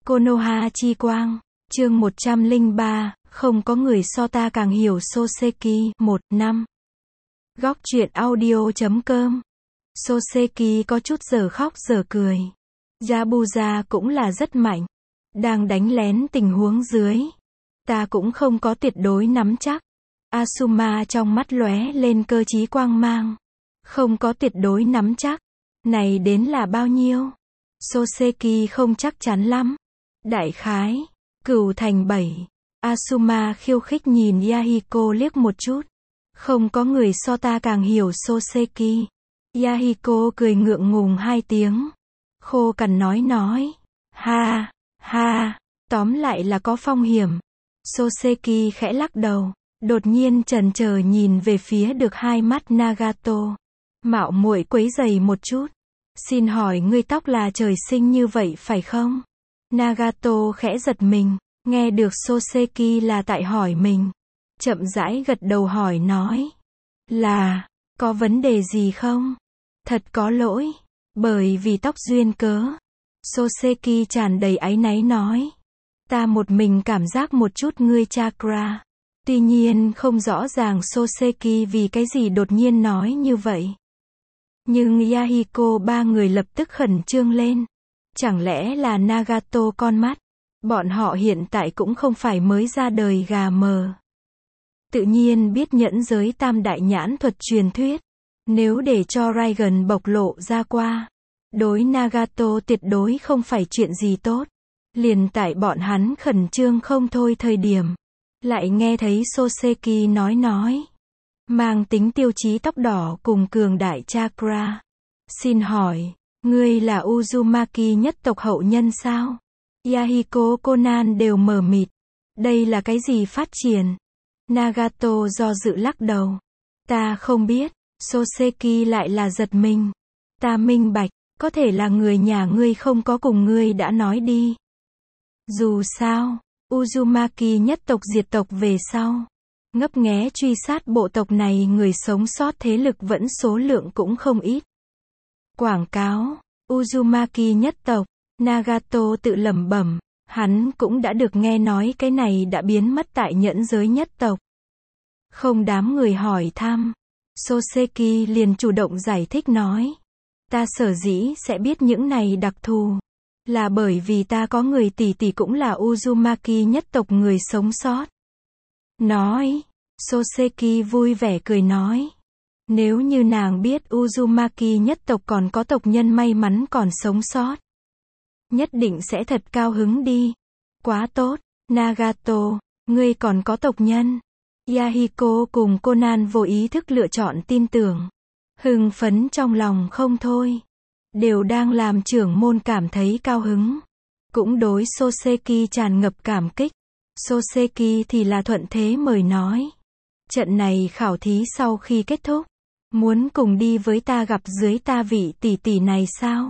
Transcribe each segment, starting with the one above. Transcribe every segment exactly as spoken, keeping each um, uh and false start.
Konoha chi quang, chương một trăm lẻ ba, không có người so ta càng hiểu Soseki, một, năm. Góc truyện audio chấm com. Soseki có chút giờ khóc giờ cười. Yabuza cũng là rất mạnh. Đang đánh lén tình huống dưới. Ta cũng không có tuyệt đối nắm chắc. Asuma trong mắt lóe lên cơ trí quang mang. Không có tuyệt đối nắm chắc. Này đến là bao nhiêu? Soseki không chắc chắn lắm. Đại khái, cửu thành bảy. Asuma khiêu khích nhìn Yahiko liếc một chút. Không có người so ta càng hiểu Soseki. Yahiko cười ngượng ngùng hai tiếng. Khô cằn nói nói. Ha, ha, tóm lại là có phong hiểm. Soseki khẽ lắc đầu. Đột nhiên chần chờ nhìn về phía được hai mắt Nagato. Mạo muội quấy rầy một chút. Xin hỏi ngươi tóc là trời sinh như vậy phải không? Nagato khẽ giật mình, nghe được Soseki là tại hỏi mình. Chậm rãi gật đầu hỏi nói. Là, có vấn đề gì không? Thật có lỗi, bởi vì tóc duyên cớ. Soseki tràn đầy áy náy nói. Ta một mình cảm giác một chút ngươi chakra. Tuy nhiên không rõ ràng Soseki vì cái gì đột nhiên nói như vậy. Nhưng Yahiko ba người lập tức khẩn trương lên. Chẳng lẽ là Nagato con mắt? Bọn họ hiện tại cũng không phải mới ra đời gà mờ. Tự nhiên biết nhẫn giới tam đại nhãn thuật truyền thuyết. Nếu để cho Raigan bộc lộ ra qua, đối Nagato tuyệt đối không phải chuyện gì tốt. Liền tại bọn hắn khẩn trương không thôi thời điểm. Lại nghe thấy Soseki nói nói. Mang tính tiêu chí tóc đỏ cùng cường đại chakra. Xin hỏi, ngươi là Uzumaki nhất tộc hậu nhân sao? Yahiko Conan đều mờ mịt. Đây là cái gì phát triển? Nagato do dự lắc đầu. Ta không biết. Soseki lại là giật mình. Ta minh bạch, có thể là người nhà ngươi không có cùng ngươi đã nói đi. Dù sao, Uzumaki nhất tộc diệt tộc về sau. Ngấp nghé truy sát bộ tộc này người sống sót thế lực vẫn số lượng cũng không ít. Quảng cáo, Uzumaki nhất tộc, Nagato tự lẩm bẩm, hắn cũng đã được nghe nói cái này đã biến mất tại nhẫn giới nhất tộc. Không đám người hỏi thăm, Soseki liền chủ động giải thích nói. Ta sở dĩ sẽ biết những này đặc thù, là bởi vì ta có người tỷ tỷ cũng là Uzumaki nhất tộc người sống sót. Nói, Soseki vui vẻ cười nói. Nếu như nàng biết Uzumaki nhất tộc còn có tộc nhân may mắn còn sống sót, nhất định sẽ thật cao hứng đi. Quá tốt, Nagato, ngươi còn có tộc nhân. Yahiko cùng Conan vô ý thức lựa chọn tin tưởng. Hưng phấn trong lòng không thôi. Đều đang làm trưởng môn cảm thấy cao hứng. Cũng đối Soseki tràn ngập cảm kích. Soseki thì là thuận thế mời nói. Trận này khảo thí sau khi kết thúc. Muốn cùng đi với ta gặp dưới ta vị tỷ tỷ này sao?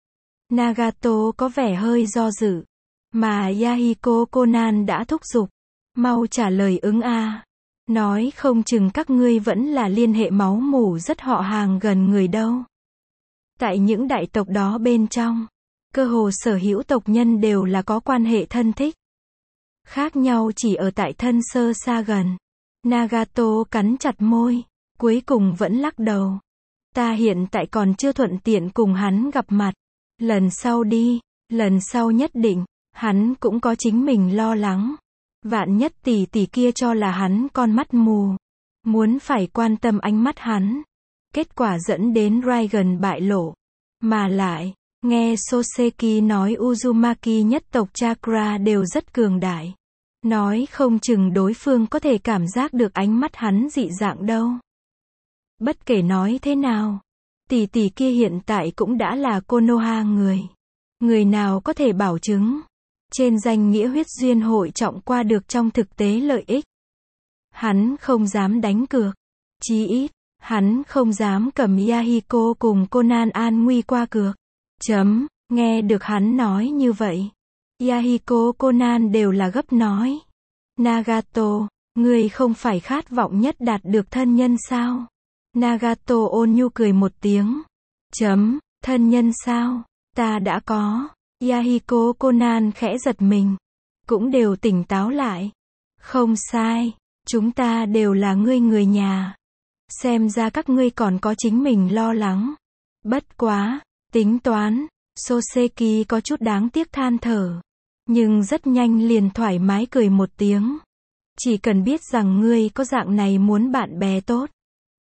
Nagato có vẻ hơi do dự. Mà Yahiko Conan đã thúc giục. Mau trả lời ứng a. Nói không chừng các ngươi vẫn là liên hệ máu mủ rất họ hàng gần người đâu. Tại những đại tộc đó bên trong, cơ hồ sở hữu tộc nhân đều là có quan hệ thân thích. Khác nhau chỉ ở tại thân sơ xa gần. Nagato cắn chặt môi, cuối cùng vẫn lắc đầu. Ta hiện tại còn chưa thuận tiện cùng hắn gặp mặt. Lần sau đi, lần sau nhất định, hắn cũng có chính mình lo lắng. Vạn nhất tỷ tỷ kia cho là hắn con mắt mù. Muốn phải quan tâm ánh mắt hắn. Kết quả dẫn đến Raigan bại lộ. Mà lại, nghe Soseki nói Uzumaki nhất tộc chakra đều rất cường đại. Nói không chừng đối phương có thể cảm giác được ánh mắt hắn dị dạng đâu. Bất kể nói thế nào, tỷ tỷ kia hiện tại cũng đã là Konoha người. Người nào có thể bảo chứng, trên danh nghĩa huyết duyên hội trọng qua được trong thực tế lợi ích. Hắn không dám đánh cược. Chí ít, hắn không dám cầm Yahiko cùng Conan an nguy qua cược. Chấm, nghe được hắn nói như vậy. Yahiko Conan đều là gấp nói. Nagato, ngươi không phải khát vọng nhất đạt được thân nhân sao? Nagato ôn nhu cười một tiếng. Chấm, thân nhân sao? Ta đã có. Yahiko Conan khẽ giật mình. Cũng đều tỉnh táo lại. Không sai, chúng ta đều là ngươi người nhà. Xem ra các ngươi còn có chính mình lo lắng. Bất quá, tính toán, Soseki có chút đáng tiếc than thở. Nhưng rất nhanh liền thoải mái cười một tiếng. Chỉ cần biết rằng ngươi có dạng này muốn bạn bè tốt.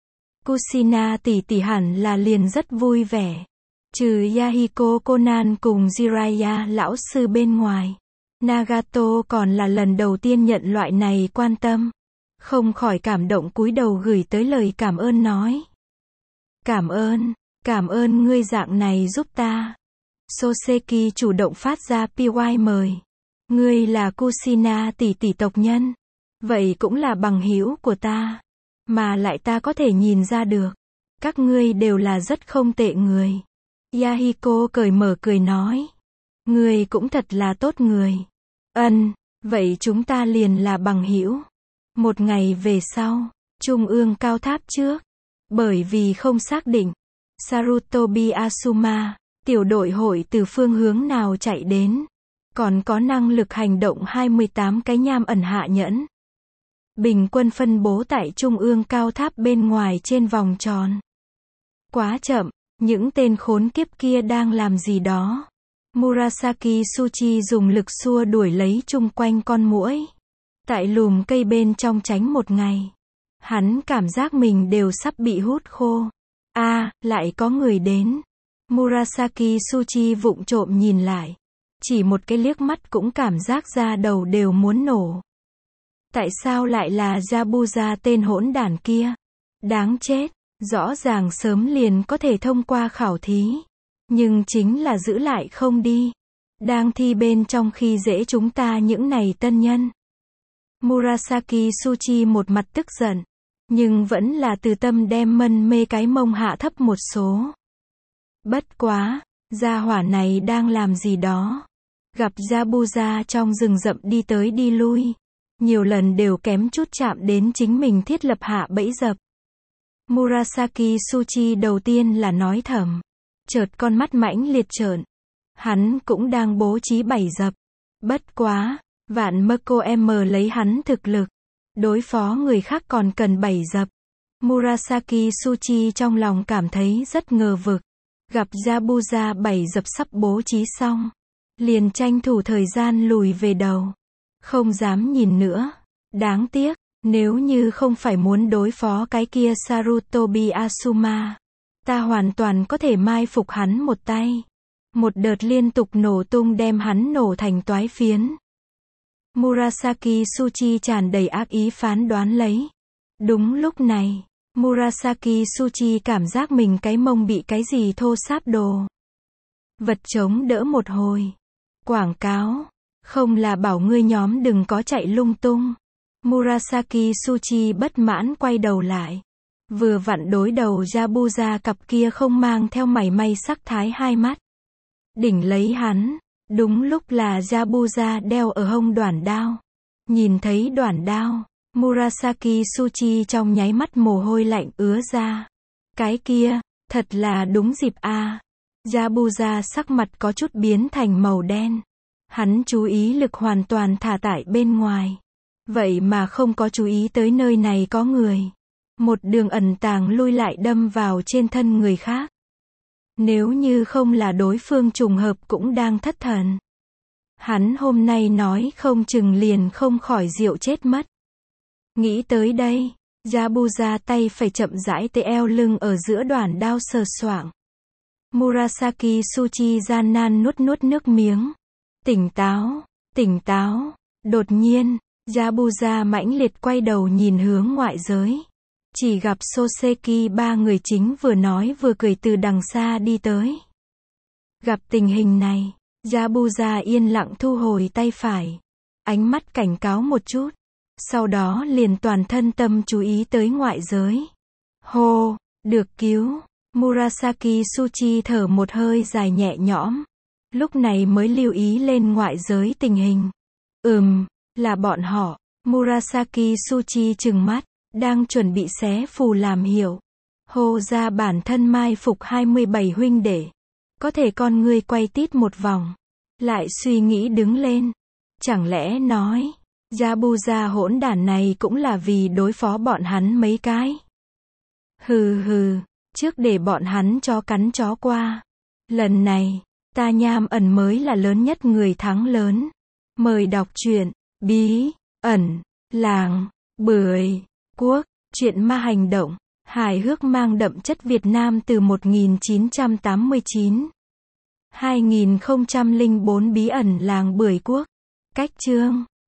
Kushina tỷ tỷ hẳn là liền rất vui vẻ. Trừ Yahiko Conan cùng Jiraiya lão sư bên ngoài. Nagato còn là lần đầu tiên nhận loại này quan tâm. Không khỏi cảm động cúi đầu gửi tới lời cảm ơn nói. Cảm ơn, cảm ơn ngươi dạng này giúp ta. Soseki chủ động phát ra pê i mời. Ngươi là Kushina tỷ tỷ tộc nhân. Vậy cũng là bằng hữu của ta. Mà lại ta có thể nhìn ra được. Các ngươi đều là rất không tệ người. Yahiko cởi mở cười nói. Ngươi cũng thật là tốt người. Ân, vậy chúng ta liền là bằng hữu. Một ngày về sau, Trung ương cao tháp trước. Bởi vì không xác định. Sarutobi Asuma, tiểu đội hội từ phương hướng nào chạy đến. Còn có năng lực hành động hai mươi tám cái nham ẩn hạ nhẫn. Bình quân phân bố tại Trung ương cao tháp bên ngoài trên vòng tròn. Quá chậm, những tên khốn kiếp kia đang làm gì đó. Murasaki Tsuchi dùng lực xua đuổi lấy chung quanh con muỗi. Tại lùm cây bên trong tránh một ngày. Hắn cảm giác mình đều sắp bị hút khô. A, à, lại có người đến. Murasaki Tsuchi vụng trộm nhìn lại. Chỉ một cái liếc mắt cũng cảm giác da đầu đều muốn nổ. Tại sao lại là Yabuza tên hỗn đản kia? Đáng chết, rõ ràng sớm liền có thể thông qua khảo thí. Nhưng chính là giữ lại không đi. Đang thi bên trong khi dễ chúng ta những này tân nhân. Murasaki Tsuchi một mặt tức giận. Nhưng vẫn là từ tâm đem mân mê cái mông hạ thấp một số. Bất quá, gia hỏa này đang làm gì đó. Gặp Yabuza trong rừng rậm đi tới đi lui. Nhiều lần đều kém chút chạm đến chính mình thiết lập hạ bẫy dập. Murasaki Tsuchi đầu tiên là nói thầm. Chợt con mắt mãnh liệt trợn. Hắn cũng đang bố trí bẫy dập. Bất quá, vạn Mako em lấy hắn thực lực. Đối phó người khác còn cần bẫy dập. Murasaki Tsuchi trong lòng cảm thấy rất ngờ vực. Gặp Yabuza bẫy dập sắp bố trí xong. Liền tranh thủ thời gian lùi về đầu. Không dám nhìn nữa. Đáng tiếc, nếu như không phải muốn đối phó cái kia Sarutobi Asuma. Ta hoàn toàn có thể mai phục hắn một tay. Một đợt liên tục nổ tung đem hắn nổ thành toái phiến. Murasaki Tsuchi tràn đầy ác ý phán đoán lấy. Đúng lúc này, Murasaki Tsuchi cảm giác mình cái mông bị cái gì thô sáp đồ. Vật chống đỡ một hồi. Quảng cáo. Không là bảo ngươi nhóm đừng có chạy lung tung. Murasaki Tsuchi bất mãn quay đầu lại. Vừa vặn đối đầu Yabuza cặp kia không mang theo mảy may sắc thái hai mắt. Đỉnh lấy hắn. Đúng lúc là Yabuza đeo ở hông đoản đao. Nhìn thấy đoản đao. Murasaki Tsuchi trong nháy mắt mồ hôi lạnh ứa ra. Cái kia, thật là đúng dịp a. À. Yabuza sắc mặt có chút biến thành màu đen. Hắn chú ý lực hoàn toàn thả tại bên ngoài. Vậy mà không có chú ý tới nơi này có người. Một đường ẩn tàng lui lại đâm vào trên thân người khác. Nếu như không là đối phương trùng hợp cũng đang thất thần. Hắn hôm nay nói không chừng liền không khỏi rượu chết mất. Nghĩ tới đây, Yabuza tay phải chậm rãi tới eo lưng ở giữa đoản đao sờ soạng. Murasaki Tsuchi gian nan nuốt nuốt nước miếng. Tỉnh táo, tỉnh táo. Đột nhiên, Yabuza mãnh liệt quay đầu nhìn hướng ngoại giới. Chỉ gặp Soseki ba người chính vừa nói vừa cười từ đằng xa đi tới. Gặp tình hình này, Yabuza yên lặng thu hồi tay phải. Ánh mắt cảnh cáo một chút. Sau đó liền toàn thân tâm chú ý tới ngoại giới. Hô, được cứu. Murasaki Tsuchi thở một hơi dài nhẹ nhõm. Lúc này mới lưu ý lên ngoại giới tình hình. Ừm, là bọn họ. Murasaki Tsuchi trừng mắt, đang chuẩn bị xé phù làm hiểu. Hô ra bản thân mai phục hai mươi bảy huynh đệ. Có thể con ngươi quay tít một vòng. Lại suy nghĩ đứng lên. Chẳng lẽ nói, Yabuza hỗn đản này cũng là vì đối phó bọn hắn mấy cái. Hừ hừ, trước để bọn hắn chó cắn chó qua. Lần này, ta Nham ẩn mới là lớn nhất người thắng lớn. Mời đọc truyện, bí, ẩn, làng, bưởi, quốc, truyện ma hành động, hài hước mang đậm chất Việt Nam từ một nghìn chín trăm tám mươi chín. hai nghìn không trăm lẻ bốn bí ẩn làng bưởi quốc. Cách chương